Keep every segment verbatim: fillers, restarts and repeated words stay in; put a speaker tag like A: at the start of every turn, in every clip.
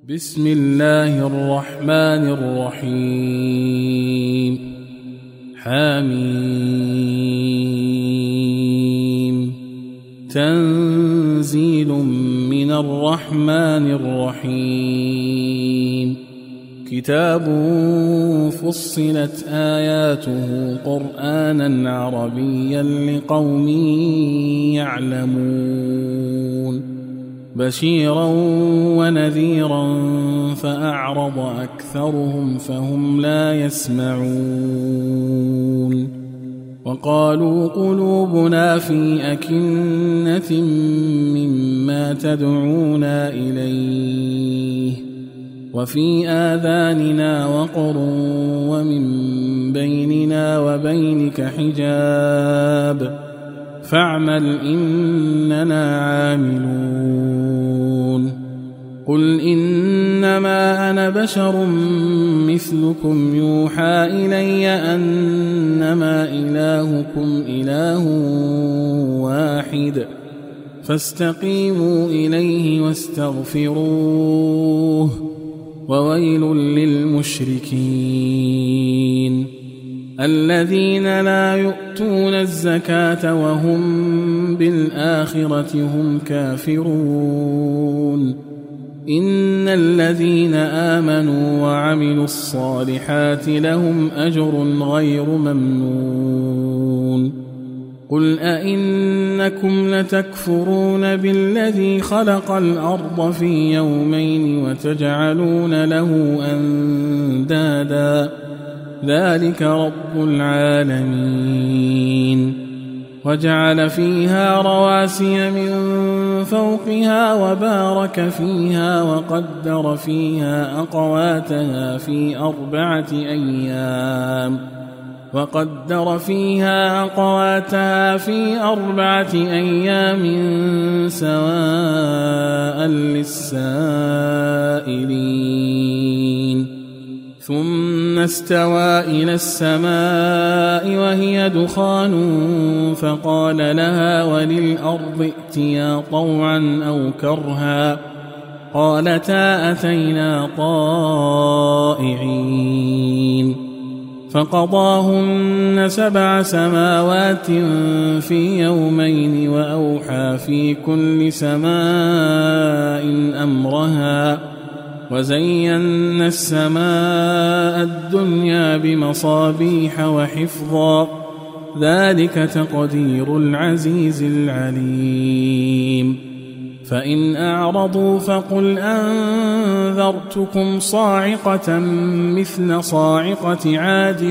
A: بسم الله الرحمن الرحيم. حميم. تنزيل من الرحمن الرحيم. كتاب فصلت آياته قرآنا عربيا لقوم يعلمون بشيرا ونذيرا فأعرض أكثرهم فهم لا يسمعون. وقالوا قلوبنا في أكنة مما تدعونا إليه وفي آذاننا وقر ومن بيننا وبينك حجاب فاعمل إننا عاملون. قل إنما أنا بشر مثلكم يوحى إلي أنما إلهكم إله واحد فاستقيموا إليه واستغفروه وويل للمشركين الذين لا يؤتون الزكاة وهم بالآخرة هم كافرون. إن الذين آمنوا وعملوا الصالحات لهم أجر غير ممنون. قل أئنكم لتكفرون بالذي خلق الأرض في يومين وتجعلون له أندادا ذلك رب العالمين. وجعل فيها رواسي من فوقها وبارك فيها وقدر فيها أقواتها في أربعة أيام وقدر فيها أقواتها في أربعة أيام سواء للسائلين. ثم استوى إلى السماء وهي دخان فقال لها وللأرض ائتيا طوعا أو كرها قالتا أتينا طائعين. فقضاهن سبع سماوات في يومين وأوحى في كل سماء أمرها وزينا السماء الدنيا بمصابيح وحفظا ذلك تقدير العزيز العليم. فإن أعرضوا فقل أنذرتكم صاعقة مثل صاعقة عاد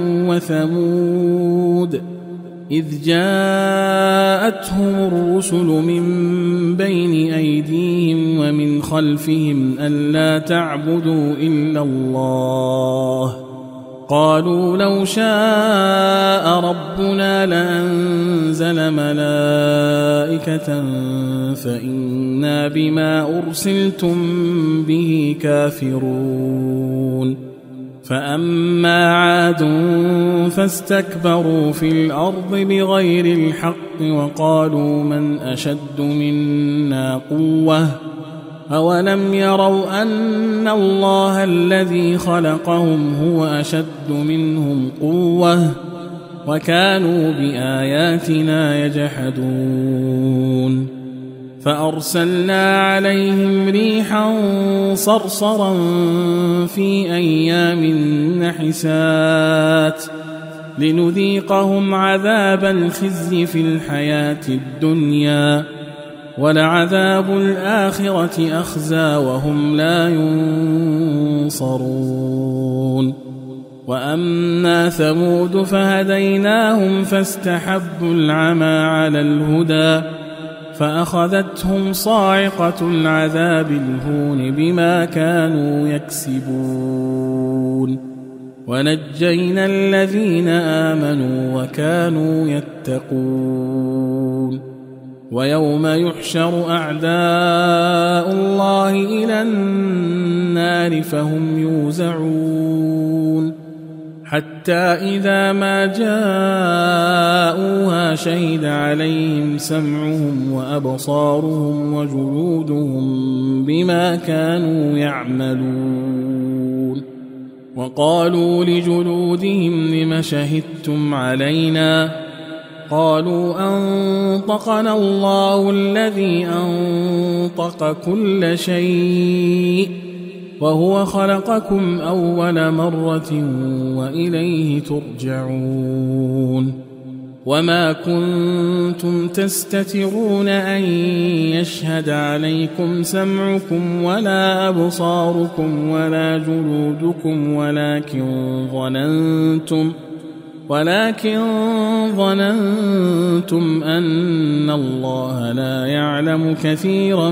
A: وثمود إذ جاءتهم الرسل من بين أيديهم ومن خلفهم ألا تعبدوا إلا الله قالوا لو شاء ربنا لأنزل ملائكة فإنا بما أرسلتم به كافرون. فأما عاد فاستكبروا في الأرض بغير الحق وقالوا من أشد منا قوة أولم يروا أن الله الذي خلقهم هو أشد منهم قوة وكانوا بآياتنا يجحدون. فأرسلنا عليهم ريحا صرصرا في أيام نحسات لنذيقهم عذاب الخزي في الحياة الدنيا ولعذاب الآخرة أخزى وهم لا ينصرون. وأما ثمود فهديناهم فاستحبوا العمى على الهدى فأخذتهم صاعقة العذاب الهون بما كانوا يكسبون. ونجينا الذين آمنوا وكانوا يتقون. ويوم يحشر أعداء الله إلى النار فهم يوزعون حتى إذا ما جاءوها شهد عليهم سمعهم وأبصارهم وجلودهم بما كانوا يعملون وقالوا لجلودهم لم شهدتم علينا قالوا أنطقنا الله الذي أنطق كل شيء وهو خلقكم أول مرة وإليه ترجعون وما كنتم تستترون أن يشهد عليكم سمعكم ولا أبصاركم ولا جلودكم ولكن ظننتم ولكن ظننتم أن الله لا يعلم كثيرا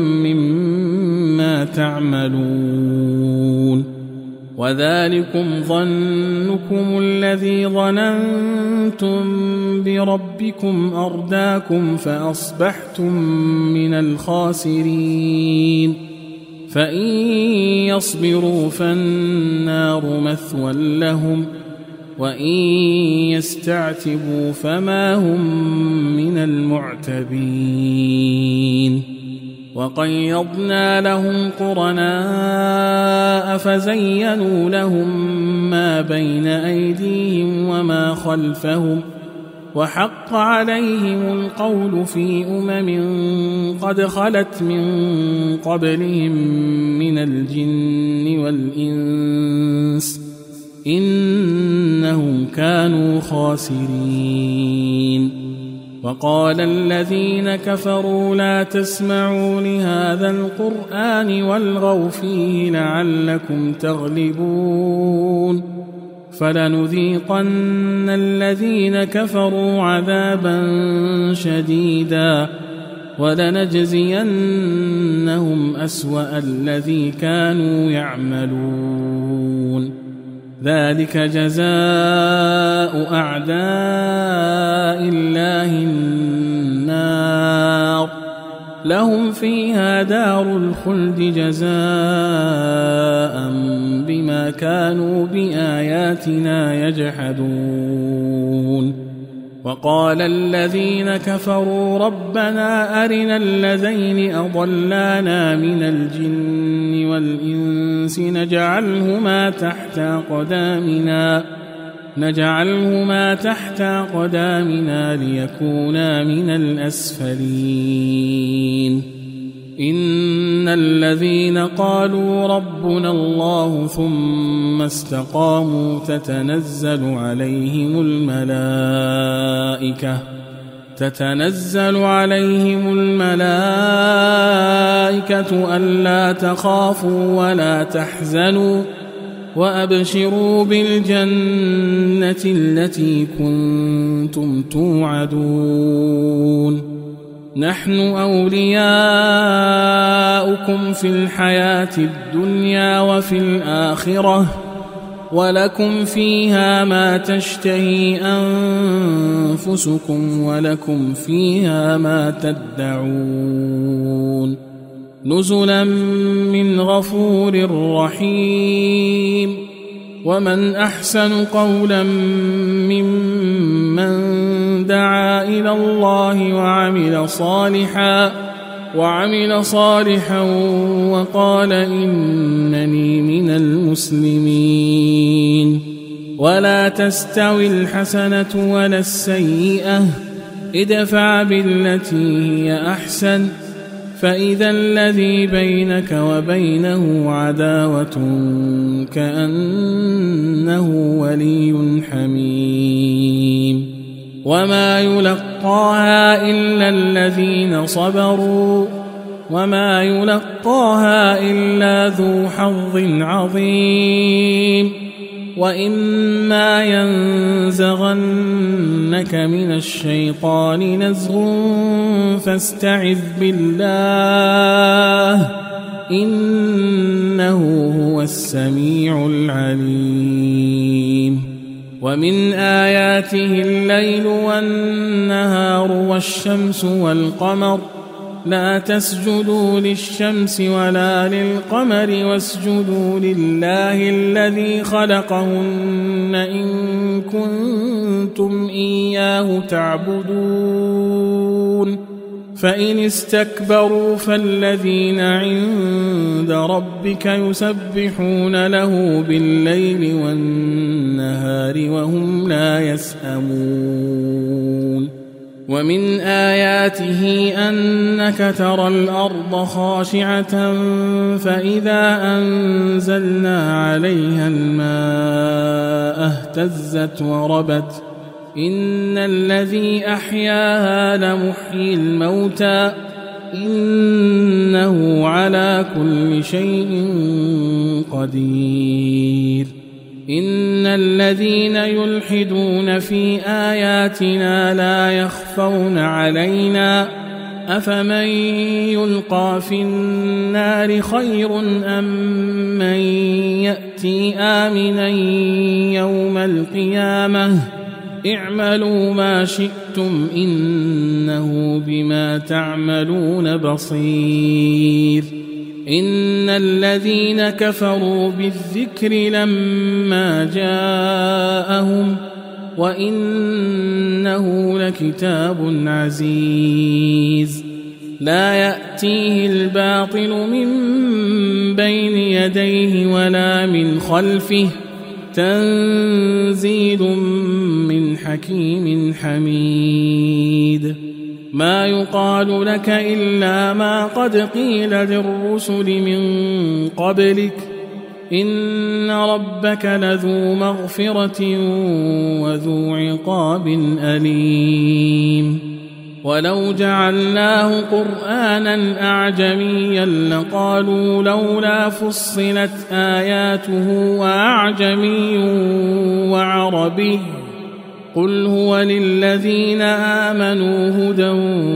A: مما تعملون وذلكم ظنكم الذي ظننتم بربكم أرداكم فأصبحتم من الخاسرين فإن يصبروا فالنار مثوى لهم وإن يستعتبوا فما هم من المعتبين وقيضنا لهم قرناء فزينوا لهم ما بين أيديهم وما خلفهم وحق عليهم القول في أمم قد خلت من قبلهم من الجن والإنس إنهم كانوا خاسرين وقال الذين كفروا لا تسمعوا لهذا القرآن والغوا فيه لعلكم تغلبون فلنذيقن الذين كفروا عذابا شديدا ولنجزينهم أسوأ الذي كانوا يعملون ذلك جزاء أعداء الله النار لهم فيها دار الخلد جزاء بما كانوا بآياتنا يجحدون وقال الذين كفروا ربنا أرنا الذين أضلانا من الجن والإنس نجعلهما تحت أقدامنا نجعلهما تحت أقدامنا ليكونا من الأسفلين إن الذين قالوا ربنا الله ثم استقاموا تتنزل عليهم الملائكة تتنزل عليهم الملائكة ألا تخافوا ولا تحزنوا وأبشروا بالجنة التي كنتم توعدون نحن أولياؤكم في الحياة الدنيا وفي الآخرة ولكم فيها ما تشتهي أنفسكم ولكم فيها ما تدعون نزلا من غفور رحيم ومن أحسن قولا ممن دعا إلى الله وعمل صالحا وعمل صالحا وقال إنني من المسلمين ولا تستوي الحسنة ولا السيئة ادفع بالتي هي أحسن فإذا الذي بينك وبينه عداوة كأنه ولي حميم وما يلقاها إلا الذين صبروا وما يلقاها إلا ذو حظ عظيم وإما ينزغنك من الشيطان نزغ فاستعذ بالله إنه هو السميع العليم ومن آياته الليل والنهار والشمس والقمر لا تسجدوا للشمس ولا للقمر واسجدوا لله الذي خلقهن إن كنتم إياه تعبدون فإن استكبروا فالذين عند ربك يسبحون له بالليل والنهار وهم لا يسأمون ومن آياته أنك ترى الأرض خاشعة فإذا أنزلنا عليها الماء اهتزت وربت إن الذي أحياها لمحيي الموتى إنه على كل شيء قدير إن الذين يلحدون في آياتنا لا يخفون علينا أفمن يلقى في النار خير أم من يأتي آمنا يوم القيامة اعملوا ما شئتم إنه بما تعملون بصير إن الذين كفروا بالذكر لما جاءهم وإنه لكتاب عزيز لا يأتيه الباطل من بين يديه ولا من خلفه تنزيل من حكيم حميد ما يقال لك إلا ما قد قيل للرسل من قبلك إن ربك لذو مغفرة وذو عقاب أليم ولو جعلناه قرآنا أعجميا لقالوا لولا فصلت آياته وأعجمي وعربي قل هو للذين آمنوا هدى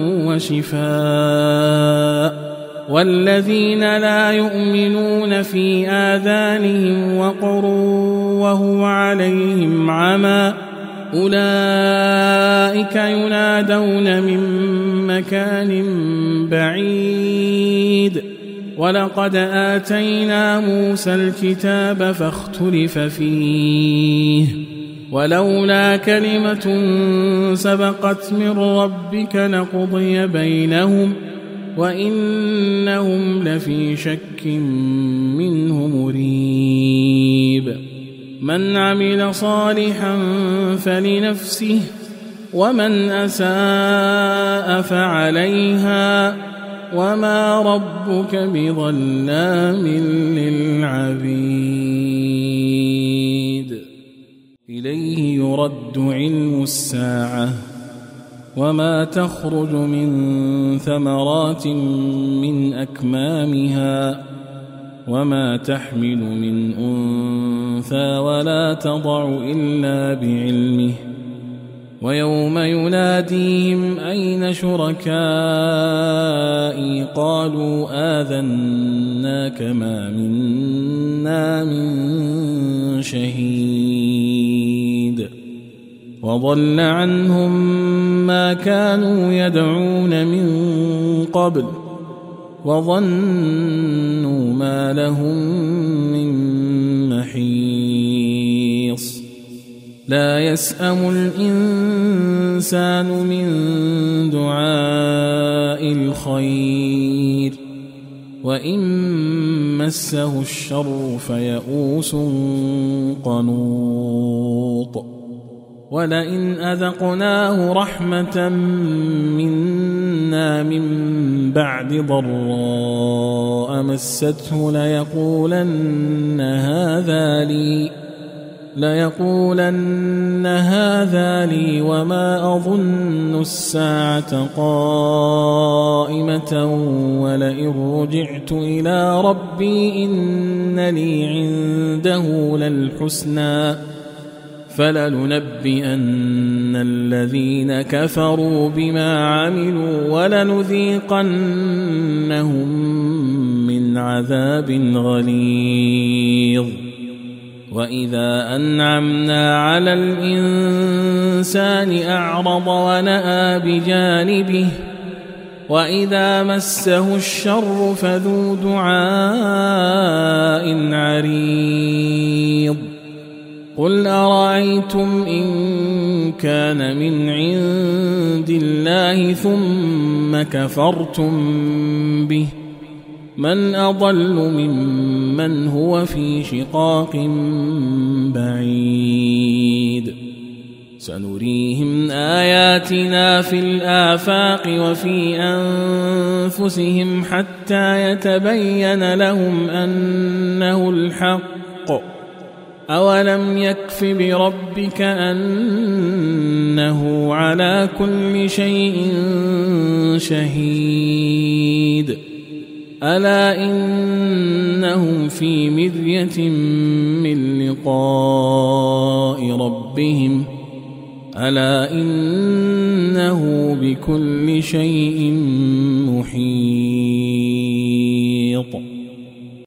A: وشفاء والذين لا يؤمنون في آذانهم وقر وهو عليهم عمى أولئك ينادون من مكان بعيد ولقد آتينا موسى الكتاب فاختلف فيه ولولا كلمة سبقت من ربك لقضي بينهم وإنهم لفي شك منه مريب من عمل صالحا فلنفسه ومن أساء فعليها وما ربك بظلام للعبيد إليه يرد علم الساعة وما تخرج من ثمرات من أكمامها وما تحمل من أنثى ولا تضع إلا بعلمه ويوم يناديهم أين شركائي قالوا آذناك ما منا من شهيد وضل عنهم ما كانوا يدعون من قبل وظنوا ما لهم من محيص لا يسأم الإنسان من دعاء الخير وإن مسه الشر فيئوس قنوط ولئن أذقناه رحمة منا من بعد ضراء مسته ليقولن هذا لي ليقولن هذا لي وما أظن الساعة قائمة ولئن رجعت إلى ربي إن لي عنده للحسنى فلننبئن الذين كفروا بما عملوا ولنذيقنهم من عذاب غليظ وإذا أنعمنا على الإنسان أعرض ونأى بجانبه وإذا مسه الشر فذو دعاء عريض قل أرأيتم إن كان من عند الله ثم كفرتم به من أضل ممن هو في شقاق بعيد سنريهم آياتنا في الآفاق وفي أنفسهم حتى يتبين لهم أنه الحق أولم يكف بربك أنه على كل شيء شهيد ألا إنهم في مرية من لقاء ربهم ألا إنه بكل شيء محيط